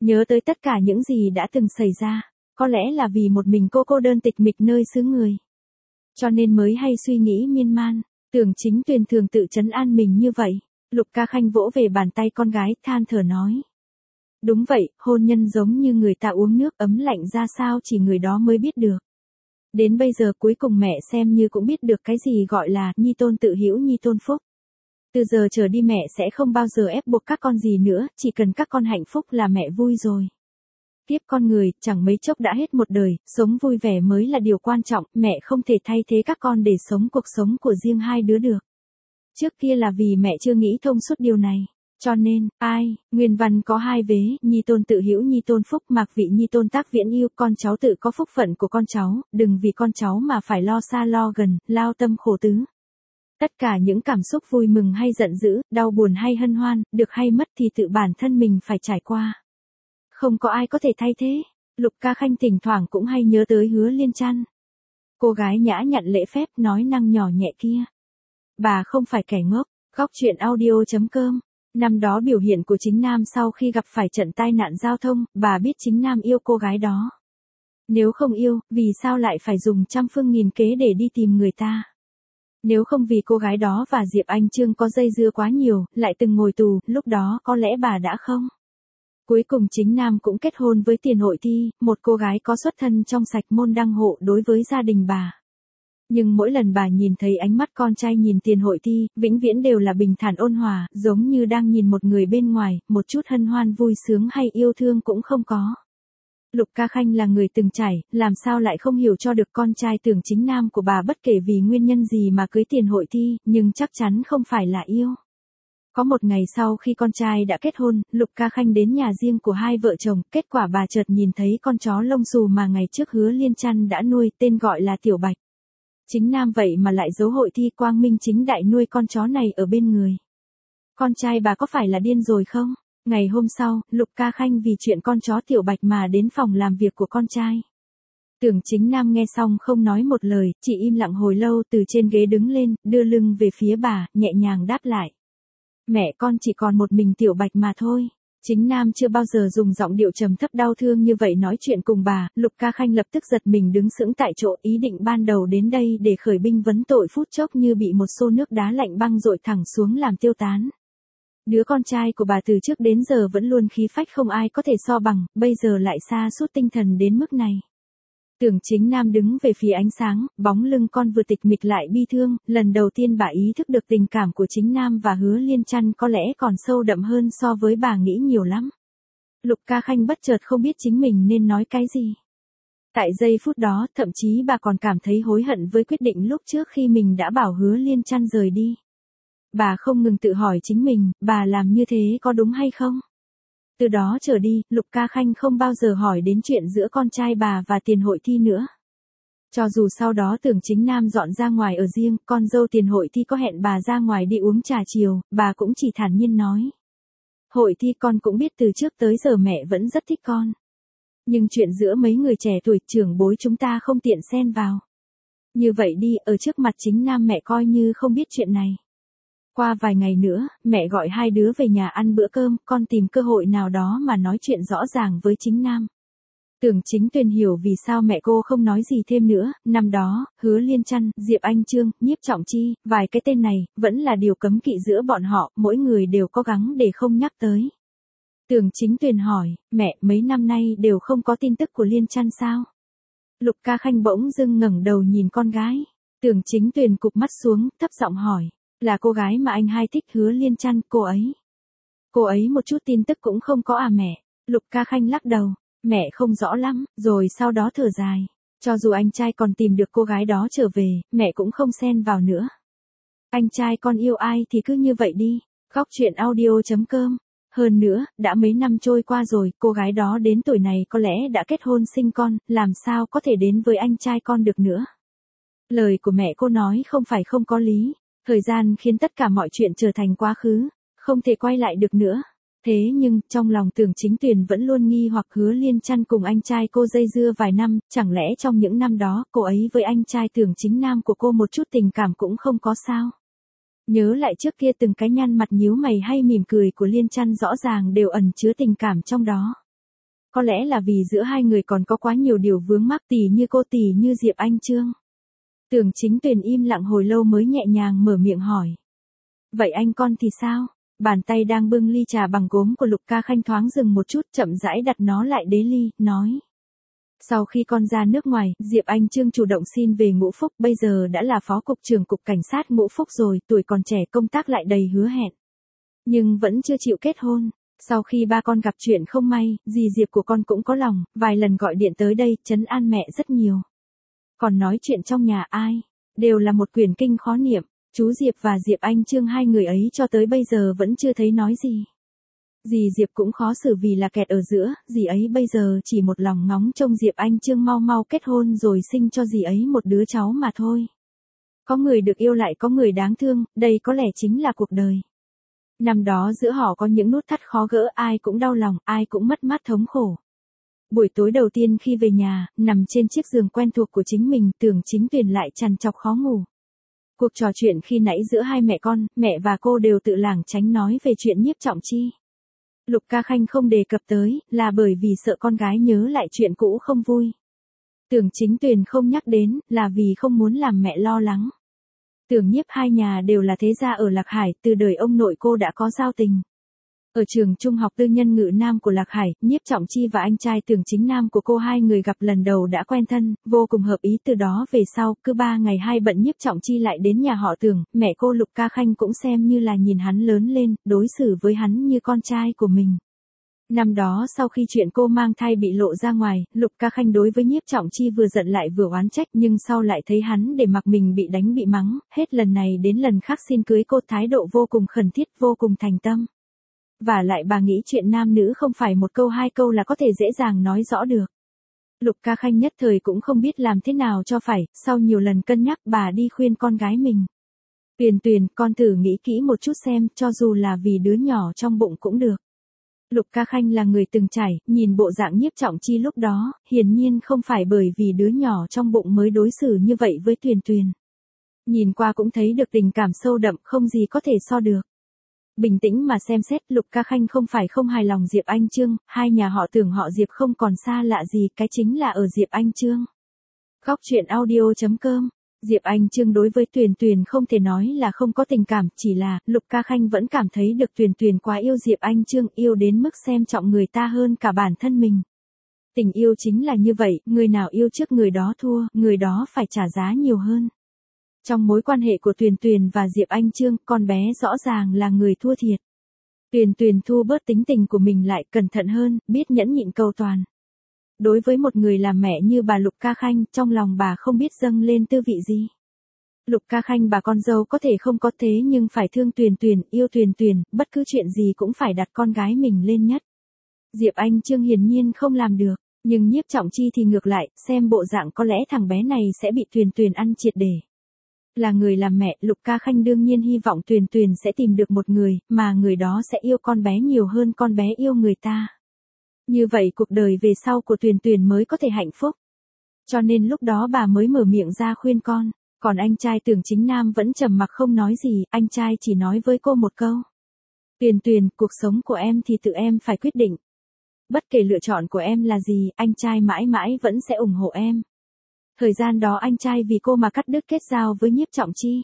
Speaker 1: Nhớ tới tất cả những gì đã từng xảy ra, có lẽ là vì một mình cô đơn tịch mịch nơi xứ người. Cho nên mới hay suy nghĩ miên man, Tưởng Chính Tuyền thường tự trấn an mình như vậy. Lục Ca Khanh vỗ về bàn tay con gái, than thở nói. Đúng vậy, hôn nhân giống như người ta uống nước ấm lạnh ra sao chỉ người đó mới biết được. Đến bây giờ cuối cùng mẹ xem như cũng biết được cái gì gọi là nhi tôn tự hữu nhi tôn phúc. Từ giờ trở đi mẹ sẽ không bao giờ ép buộc các con gì nữa, chỉ cần các con hạnh phúc là mẹ vui rồi. Tiếp con người, chẳng mấy chốc đã hết một đời, sống vui vẻ mới là điều quan trọng, mẹ không thể thay thế các con để sống cuộc sống của riêng hai đứa được. Trước kia là vì mẹ chưa nghĩ thông suốt điều này. Cho nên, nguyên văn có hai vế, nhi tôn tự hữu nhi tôn phúc, mạc vị nhi tôn tác viễn yêu, con cháu tự có phúc phận của con cháu, đừng vì con cháu mà phải lo xa lo gần, lao tâm khổ tứ. Tất cả những cảm xúc vui mừng hay giận dữ, đau buồn hay hân hoan, được hay mất thì tự bản thân mình phải trải qua. Không có ai có thể thay thế. Lục Ca Khanh thỉnh thoảng cũng hay nhớ tới Hứa Liên Trăn. Cô gái nhã nhặn lễ phép nói năng nhỏ nhẹ kia. Bà không phải kẻ ngốc. Góc truyện audio.com. Năm đó biểu hiện của Chính Nam sau khi gặp phải trận tai nạn giao thông, bà biết Chính Nam yêu cô gái đó. Nếu không yêu, vì sao lại phải dùng trăm phương nghìn kế để đi tìm người ta? Nếu không vì cô gái đó và Diệp Anh Trương có dây dưa quá nhiều, lại từng ngồi tù, lúc đó có lẽ bà đã không. Cuối cùng Chính Nam cũng kết hôn với Tiền Hội Thi, một cô gái có xuất thân trong sạch môn đăng hộ đối với gia đình bà. Nhưng mỗi lần bà nhìn thấy ánh mắt con trai nhìn Tiền Hội Thi, vĩnh viễn đều là bình thản ôn hòa, giống như đang nhìn một người bên ngoài, một chút hân hoan vui sướng hay yêu thương cũng không có. Lục Ca Khanh là người từng trải, làm sao lại không hiểu cho được con trai Tưởng Chính Nam của bà bất kể vì nguyên nhân gì mà cưới Tiền Hội Thi, nhưng chắc chắn không phải là yêu. Có một ngày sau khi con trai đã kết hôn, Lục Ca Khanh đến nhà riêng của hai vợ chồng, kết quả bà chợt nhìn thấy con chó lông xù mà ngày trước Hứa Liên Trăn đã nuôi, tên gọi là Tiểu Bạch. Chính Nam vậy mà lại giấu Hội Thi quang minh chính đại nuôi con chó này ở bên người. Con trai bà có phải là điên rồi không? Ngày hôm sau, Lục Ca Khanh vì chuyện con chó Tiểu Bạch mà đến phòng làm việc của con trai. Tưởng Chính Nam nghe xong không nói một lời, chỉ im lặng hồi lâu, từ trên ghế đứng lên, đưa lưng về phía bà, nhẹ nhàng đáp lại. Mẹ con chỉ còn một mình Tiểu Bạch mà thôi. Chính Nam chưa bao giờ dùng giọng điệu trầm thấp đau thương như vậy nói chuyện cùng bà. Lục Ca Khanh lập tức giật mình đứng sững tại chỗ, ý định ban đầu đến đây để khởi binh vấn tội phút chốc như bị một xô nước đá lạnh băng dội thẳng xuống làm tiêu tán. Đứa con trai của bà từ trước đến giờ vẫn luôn khí phách không ai có thể so bằng, bây giờ lại sa sút tinh thần đến mức này. Tưởng Chính Nam đứng về phía ánh sáng, bóng lưng con vừa tịch mịch lại bi thương, lần đầu tiên bà ý thức được tình cảm của Chính Nam và Hứa Liên Trăn có lẽ còn sâu đậm hơn so với bà nghĩ nhiều lắm. Lục Ca Khanh bất chợt không biết chính mình nên nói cái gì. Tại giây phút đó, thậm chí bà còn cảm thấy hối hận với quyết định lúc trước khi mình đã bảo Hứa Liên Trăn rời đi. Bà không ngừng tự hỏi chính mình, bà làm như thế có đúng hay không? Từ đó trở đi, Lục Ca Khanh không bao giờ hỏi đến chuyện giữa con trai bà và Tiền Hội Thi nữa. Cho dù sau đó Tưởng Chính Nam dọn ra ngoài ở riêng, con dâu Tiền Hội Thi có hẹn bà ra ngoài đi uống trà chiều, bà cũng chỉ thản nhiên nói. Hội Thi con cũng biết từ trước tới giờ mẹ vẫn rất thích con. Nhưng chuyện giữa mấy người trẻ tuổi trưởng bối chúng ta không tiện xen vào. Như vậy đi, ở trước mặt Chính Nam mẹ coi như không biết chuyện này. Qua vài ngày nữa, mẹ gọi hai đứa về nhà ăn bữa cơm, con tìm cơ hội nào đó mà nói chuyện rõ ràng với Chính Nam. Tưởng Chính Tuyền hiểu vì sao mẹ cô không nói gì thêm nữa, năm đó, Hứa Liên Trăn, Diệp Anh Trương, Nhiếp Trọng Chi, vài cái tên này, vẫn là điều cấm kỵ giữa bọn họ, mỗi người đều cố gắng để không nhắc tới. Tưởng Chính Tuyền hỏi, mẹ, mấy năm nay đều không có tin tức của Liên Trăn sao? Lục Ca Khanh bỗng dưng ngẩng đầu nhìn con gái. Tưởng Chính Tuyền cụp mắt xuống, thấp giọng hỏi. Là cô gái mà anh hai thích Hứa Liên Trăn, cô ấy. Cô ấy một chút tin tức cũng không có à mẹ? Lục Ca Khanh lắc đầu. Mẹ không rõ lắm, rồi sau đó thở dài. Cho dù anh trai còn tìm được cô gái đó trở về, mẹ cũng không xen vào nữa. Anh trai con yêu ai thì cứ như vậy đi. Góc truyện audio.com. Hơn nữa, đã mấy năm trôi qua rồi, cô gái đó đến tuổi này có lẽ đã kết hôn sinh con, làm sao có thể đến với anh trai con được nữa. Lời của mẹ cô nói không phải không có lý. Thời gian khiến tất cả mọi chuyện trở thành quá khứ, không thể quay lại được nữa. Thế nhưng, trong lòng Tưởng Chính Tuyền vẫn luôn nghi hoặc Hứa Liên Trăn cùng anh trai cô dây dưa vài năm, chẳng lẽ trong những năm đó, cô ấy với anh trai Tưởng Chính Nam của cô một chút tình cảm cũng không có sao? Nhớ lại trước kia từng cái nhăn mặt nhíu mày hay mỉm cười của Liên Trăn rõ ràng đều ẩn chứa tình cảm trong đó. Có lẽ là vì giữa hai người còn có quá nhiều điều vướng mắc, tỉ như cô, tỉ như Diệp Anh Chương. Tưởng Chính Tuyền im lặng hồi lâu mới nhẹ nhàng mở miệng hỏi. Vậy anh con thì sao? Bàn tay đang bưng ly trà bằng gốm của Lục Ca Khanh thoáng dừng một chút, chậm rãi đặt nó lại đế ly, nói. Sau khi con ra nước ngoài, Diệp Anh Chương chủ động xin về Ngũ Phúc, bây giờ đã là phó cục trưởng cục cảnh sát Ngũ Phúc rồi, tuổi còn trẻ công tác lại đầy hứa hẹn. Nhưng vẫn chưa chịu kết hôn. Sau khi ba con gặp chuyện không may, dì Diệp của con cũng có lòng, vài lần gọi điện tới đây, trấn an mẹ rất nhiều. Còn nói chuyện trong nhà ai, đều là một quyển kinh khó niệm. Chú Diệp và Diệp Anh Chương hai người ấy cho tới bây giờ vẫn chưa thấy nói gì. Dì Diệp cũng khó xử vì là kẹt ở giữa, dì ấy bây giờ chỉ một lòng ngóng trông Diệp Anh Chương mau mau kết hôn rồi sinh cho dì ấy một đứa cháu mà thôi. Có người được yêu lại có người đáng thương, đây có lẽ chính là cuộc đời. Năm đó giữa họ có những nút thắt khó gỡ, ai cũng đau lòng, ai cũng mất mát thống khổ. Buổi tối đầu tiên khi về nhà, nằm trên chiếc giường quen thuộc của chính mình, Tưởng Chính Tuyền lại trằn trọc khó ngủ. Cuộc trò chuyện khi nãy giữa hai mẹ con, mẹ và cô đều tự lảng tránh nói về chuyện Nhiếp Trọng Chi. Lục Ca Khanh không đề cập tới, là bởi vì sợ con gái nhớ lại chuyện cũ không vui. Tưởng Chính Tuyền không nhắc đến, là vì không muốn làm mẹ lo lắng. Tưởng Nhiếp hai nhà đều là thế gia ở Lạc Hải, từ đời ông nội cô đã có giao tình. Ở trường trung học tư nhân Ngự Nam của Lạc Hải, Nhiếp Trọng Chi và anh trai Tưởng Chính Nam của cô hai người gặp lần đầu đã quen thân, vô cùng hợp ý, từ đó về sau, cứ 3 ngày 2 bận Nhiếp Trọng Chi lại đến nhà họ Tưởng, mẹ cô Lục Ca Khanh cũng xem như là nhìn hắn lớn lên, đối xử với hắn như con trai của mình. Năm đó sau khi chuyện cô mang thai bị lộ ra ngoài, Lục Ca Khanh đối với Nhiếp Trọng Chi vừa giận lại vừa oán trách, nhưng sau lại thấy hắn để mặc mình bị đánh bị mắng, hết lần này đến lần khác xin cưới cô, thái độ vô cùng khẩn thiết, vô cùng thành tâm. Và lại bà nghĩ chuyện nam nữ không phải một câu hai câu là có thể dễ dàng nói rõ được. Lục Ca Khanh nhất thời cũng không biết làm thế nào cho phải, sau nhiều lần cân nhắc bà đi khuyên con gái mình. Tuyền Tuyền, con thử nghĩ kỹ một chút xem, cho dù là vì đứa nhỏ trong bụng cũng được. Lục Ca Khanh là người từng trải, nhìn bộ dạng Nhiếp Trọng Chi lúc đó, hiển nhiên không phải bởi vì đứa nhỏ trong bụng mới đối xử như vậy với Tuyền Tuyền. Nhìn qua cũng thấy được tình cảm sâu đậm, không gì có thể so được. Bình tĩnh mà xem xét, Lục Ca Khanh không phải không hài lòng Diệp Anh Chương, hai nhà họ Tưởng họ Diệp không còn xa lạ gì, cái chính là ở Diệp Anh Chương. Góc truyện audio.com. Diệp Anh Chương đối với Tuyền Tuyền không thể nói là không có tình cảm, chỉ là Lục Ca Khanh vẫn cảm thấy được Tuyền Tuyền quá yêu Diệp Anh Chương, yêu đến mức xem trọng người ta hơn cả bản thân mình. Tình yêu chính là như vậy, người nào yêu trước người đó thua, người đó phải trả giá nhiều hơn. Trong mối quan hệ của Tuyền Tuyền và Diệp Anh Chương, con bé rõ ràng là người thua thiệt. Tuyền Tuyền thu bớt tính tình của mình lại, cẩn thận hơn, biết nhẫn nhịn cầu toàn. Đối với một người làm mẹ như bà Lục Ca Khanh, trong lòng bà không biết dâng lên tư vị gì. Lục Ca Khanh bà con dâu có thể không có thế nhưng phải thương Tuyền Tuyền, yêu Tuyền Tuyền, bất cứ chuyện gì cũng phải đặt con gái mình lên nhất. Diệp Anh Chương hiển nhiên không làm được, nhưng Nhiếp Trọng Chi thì ngược lại, xem bộ dạng có lẽ thằng bé này sẽ bị Tuyền Tuyền ăn triệt để. Là người làm mẹ, Lục Ca Khanh đương nhiên hy vọng Tuyền Tuyền sẽ tìm được một người, mà người đó sẽ yêu con bé nhiều hơn con bé yêu người ta. Như vậy cuộc đời về sau của Tuyền Tuyền mới có thể hạnh phúc. Cho nên lúc đó bà mới mở miệng ra khuyên con, còn anh trai Tưởng Chính Nam vẫn trầm mặc không nói gì, anh trai chỉ nói với cô một câu. Tuyền Tuyền, cuộc sống của em thì tự em phải quyết định. Bất kể lựa chọn của em là gì, anh trai mãi mãi vẫn sẽ ủng hộ em. Thời gian đó anh trai vì cô mà cắt đứt kết giao với Nhiếp Trọng Chi.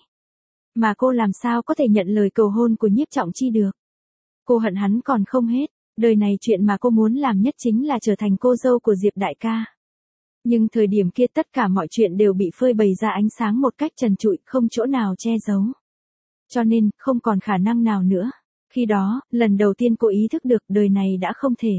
Speaker 1: Mà cô làm sao có thể nhận lời cầu hôn của Nhiếp Trọng Chi được. Cô hận hắn còn không hết, đời này chuyện mà cô muốn làm nhất chính là trở thành cô dâu của Diệp đại ca. Nhưng thời điểm kia tất cả mọi chuyện đều bị phơi bày ra ánh sáng một cách trần trụi, không chỗ nào che giấu. Cho nên, không còn khả năng nào nữa. Khi đó, lần đầu tiên cô ý thức được đời này đã không thể.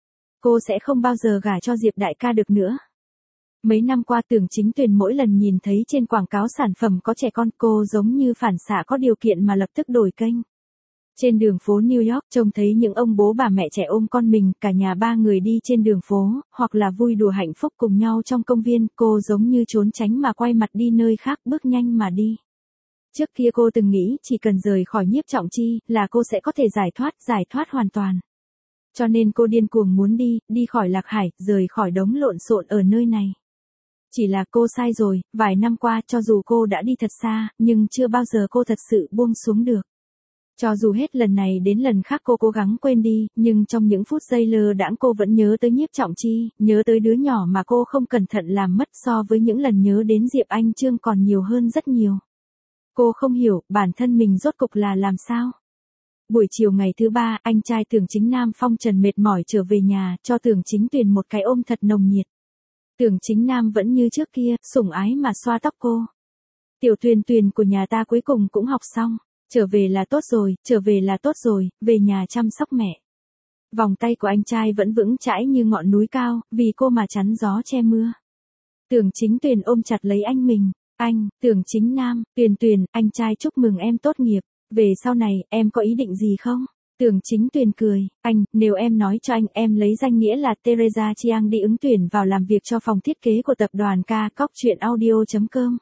Speaker 1: Cô sẽ không bao giờ gả cho Diệp đại ca được nữa. Mấy năm qua Tưởng Chính Tuyền mỗi lần nhìn thấy trên quảng cáo sản phẩm có trẻ con, cô giống như phản xạ có điều kiện mà lập tức đổi kênh. Trên đường phố New York trông thấy những ông bố bà mẹ trẻ ôm con mình, cả nhà ba người đi trên đường phố, hoặc là vui đùa hạnh phúc cùng nhau trong công viên, cô giống như trốn tránh mà quay mặt đi nơi khác, bước nhanh mà đi. Trước kia cô từng nghĩ chỉ cần rời khỏi Nhiếp Trọng Chi là cô sẽ có thể giải thoát hoàn toàn. Cho nên cô điên cuồng muốn đi khỏi Lạc Hải, rời khỏi đống lộn xộn ở nơi này. Chỉ là cô sai rồi, vài năm qua cho dù cô đã đi thật xa, nhưng chưa bao giờ cô thật sự buông xuống được. Cho dù hết lần này đến lần khác cô cố gắng quên đi, nhưng trong những phút giây lơ đãng cô vẫn nhớ tới Nhiếp Trọng Chi, nhớ tới đứa nhỏ mà cô không cẩn thận làm mất, so với những lần nhớ đến Diệp Anh Chương còn nhiều hơn rất nhiều. Cô không hiểu, bản thân mình rốt cục là làm sao. Buổi chiều ngày thứ ba, anh trai Tưởng Chính Nam phong trần mệt mỏi trở về nhà, cho Tưởng Chính Tuyền một cái ôm thật nồng nhiệt. Tưởng Chính Nam vẫn như trước kia, sủng ái mà xoa tóc cô. Tiểu Tuyền Tuyền của nhà ta cuối cùng cũng học xong. Trở về là tốt rồi, trở về là tốt rồi, về nhà chăm sóc mẹ. Vòng tay của anh trai vẫn vững chãi như ngọn núi cao, vì cô mà chắn gió che mưa. Tưởng Chính Tuyền ôm chặt lấy anh mình. Anh, Tưởng Chính Nam, Tuyền Tuyền, anh trai chúc mừng em tốt nghiệp. Về sau này, em có ý định gì không? Tưởng Chính Tuyền cười, anh, nếu em nói cho anh, em lấy danh nghĩa là Teresa Chiang đi ứng tuyển vào làm việc cho phòng thiết kế của tập đoàn Ca Cóc Truyện Audio.com.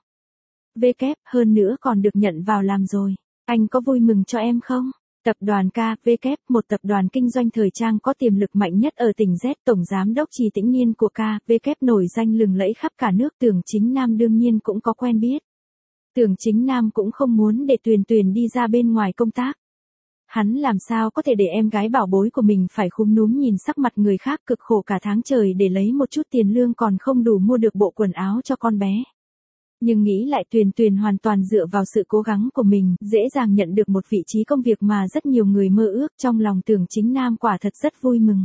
Speaker 1: Hơn nữa còn được nhận vào làm rồi. Anh có vui mừng cho em không? Tập đoàn KVK, một tập đoàn kinh doanh thời trang có tiềm lực mạnh nhất ở tỉnh Z, tổng giám đốc Trì Tĩnh Niên của KVK nổi danh lừng lẫy khắp cả nước. Tưởng Chính Nam đương nhiên cũng có quen biết. Tưởng Chính Nam cũng không muốn để Tuyền Tuyền đi ra bên ngoài công tác. Hắn làm sao có thể để em gái bảo bối của mình phải khúm núm nhìn sắc mặt người khác cực khổ cả tháng trời để lấy một chút tiền lương còn không đủ mua được bộ quần áo cho con bé. Nhưng nghĩ lại Tuyền Tuyền hoàn toàn dựa vào sự cố gắng của mình, dễ dàng nhận được một vị trí công việc mà rất nhiều người mơ ước, trong lòng Tưởng Chính Nam quả thật rất vui mừng.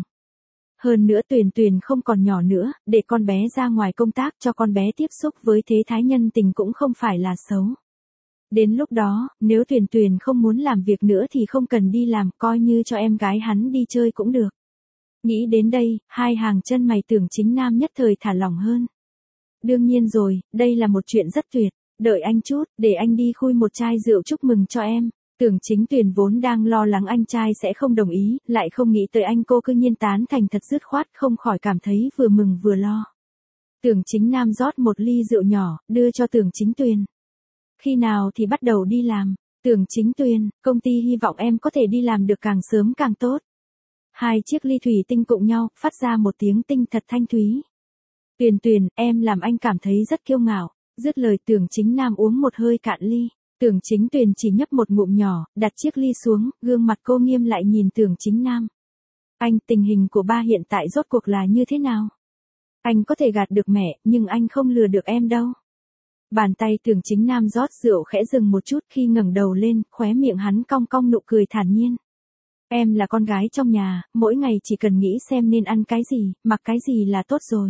Speaker 1: Hơn nữa Tuyền Tuyền không còn nhỏ nữa, để con bé ra ngoài công tác cho con bé tiếp xúc với thế thái nhân tình cũng không phải là xấu. Đến lúc đó, nếu Tuyền Tuyền không muốn làm việc nữa thì không cần đi làm, coi như cho em gái hắn đi chơi cũng được. Nghĩ đến đây, hai hàng chân mày Tưởng Chính Nam nhất thời thả lỏng hơn. Đương nhiên rồi, đây là một chuyện rất tuyệt, đợi anh chút, để anh đi khui một chai rượu chúc mừng cho em. Tưởng Chính Tuyền vốn đang lo lắng anh trai sẽ không đồng ý, lại không nghĩ tới anh cô cư nhiên tán thành thật dứt khoát, không khỏi cảm thấy vừa mừng vừa lo. Tưởng Chính Nam rót một ly rượu nhỏ, đưa cho Tưởng Chính Tuyền. Khi nào thì bắt đầu đi làm? Tưởng Chính Tuyền, công ty hy vọng em có thể đi làm được càng sớm càng tốt. Hai chiếc ly thủy tinh cụng nhau, phát ra một tiếng tinh thật thanh thúy. Tuyền Tuyền, em làm anh cảm thấy rất kiêu ngạo. Dứt lời Tưởng Chính Nam uống một hơi cạn ly. Tưởng Chính Tuyền chỉ nhấp một ngụm nhỏ, đặt chiếc ly xuống, gương mặt cô nghiêm lại nhìn Tưởng Chính Nam. Anh, tình hình của ba hiện tại rốt cuộc là như thế nào? Anh có thể gạt được mẹ, nhưng anh không lừa được em đâu. Bàn tay Tưởng Chính Nam rót rượu khẽ dừng một chút, khi ngẩng đầu lên, khóe miệng hắn cong cong nụ cười thản nhiên. Em là con gái trong nhà, mỗi ngày chỉ cần nghĩ xem nên ăn cái gì, mặc cái gì là tốt rồi.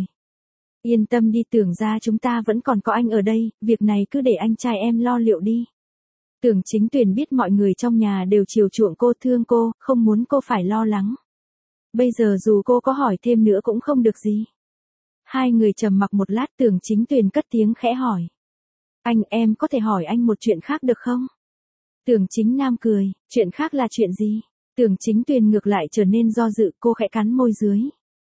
Speaker 1: Yên tâm đi, Tưởng ra chúng ta vẫn còn có anh ở đây, việc này cứ để anh trai em lo liệu đi. Tưởng Chính Tuyền biết mọi người trong nhà đều chiều chuộng cô, thương cô, không muốn cô phải lo lắng. Bây giờ dù cô có hỏi thêm nữa cũng không được gì. Hai người trầm mặc một lát, Tưởng Chính Tuyền cất tiếng khẽ hỏi. Anh, em có thể hỏi anh một chuyện khác được không? Tưởng Chính Nam cười, chuyện khác là chuyện gì? Tưởng Chính Tuyền ngược lại trở nên do dự, cô khẽ cắn môi dưới.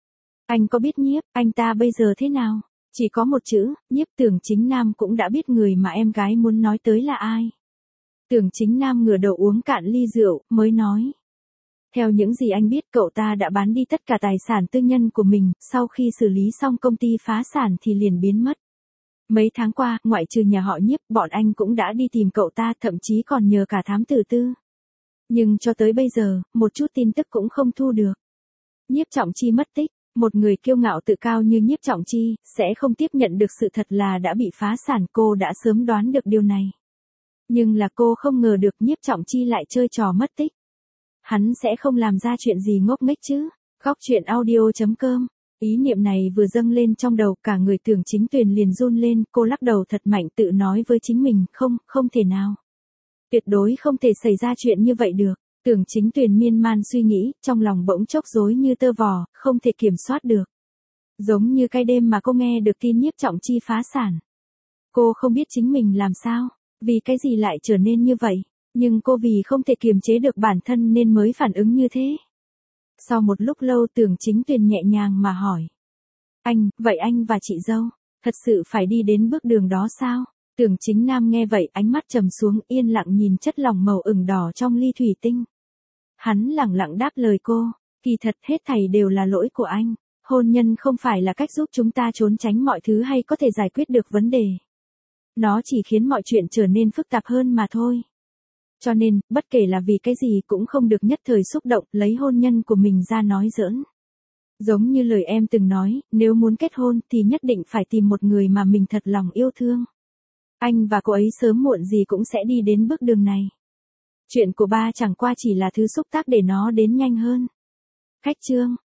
Speaker 1: Anh có biết Nhiếp, anh ta bây giờ thế nào? Chỉ có một chữ, Nhiếp. Tưởng Chính Nam cũng đã biết người mà em gái muốn nói tới là ai. Tưởng Chính Nam ngửa đầu uống cạn ly rượu, mới nói. Theo những gì anh biết, cậu ta đã bán đi tất cả tài sản tư nhân của mình, sau khi xử lý xong công ty phá sản thì liền biến mất. Mấy tháng qua, ngoại trừ nhà họ Nhiếp, bọn anh cũng đã đi tìm cậu ta, thậm chí còn nhờ cả thám tử tư. Nhưng cho tới bây giờ, một chút tin tức cũng không thu được. Nhiếp Trọng Chi mất tích. Một người kiêu ngạo tự cao như Nhiếp Trọng Chi, sẽ không tiếp nhận được sự thật là đã bị phá sản, cô đã sớm đoán được điều này. Nhưng là cô không ngờ được Nhiếp Trọng Chi lại chơi trò mất tích. Hắn sẽ không làm ra chuyện gì ngốc nghếch chứ. Góc Truyện Audio.com. Ý niệm này vừa dâng lên trong đầu, cả người Tưởng Chính Tuyền liền run lên, cô lắc đầu thật mạnh tự nói với chính mình, không thể nào. Tuyệt đối không thể xảy ra chuyện như vậy được. Tưởng Chính Tuyền miên man suy nghĩ, trong lòng bỗng chốc rối như tơ vò, không thể kiểm soát được. Giống như cái đêm mà cô nghe được tin Nhiếp Trọng Chi phá sản. Cô không biết chính mình làm sao, vì cái gì lại trở nên như vậy, nhưng cô vì không thể kiềm chế được bản thân nên mới phản ứng như thế. Sau một lúc lâu Tưởng Chính Tuyền nhẹ nhàng mà hỏi. Vậy anh và chị dâu, thật sự phải đi đến bước đường đó sao? Tưởng Chính Nam nghe vậy ánh mắt trầm xuống, yên lặng nhìn chất lỏng màu ửng đỏ trong ly thủy tinh. Hắn lẳng lặng đáp lời cô, kỳ thật hết thảy đều là lỗi của anh. Hôn nhân không phải là cách giúp chúng ta trốn tránh mọi thứ hay có thể giải quyết được vấn đề. Nó chỉ khiến mọi chuyện trở nên phức tạp hơn mà thôi. Cho nên, bất kể là vì cái gì cũng không được nhất thời xúc động lấy hôn nhân của mình ra nói giỡn. Giống như lời em từng nói, nếu muốn kết hôn thì nhất định phải tìm một người mà mình thật lòng yêu thương. Anh và cô ấy sớm muộn gì cũng sẽ đi đến bước đường này. Chuyện của ba chẳng qua chỉ là thứ xúc tác để nó đến nhanh hơn. Khách trương.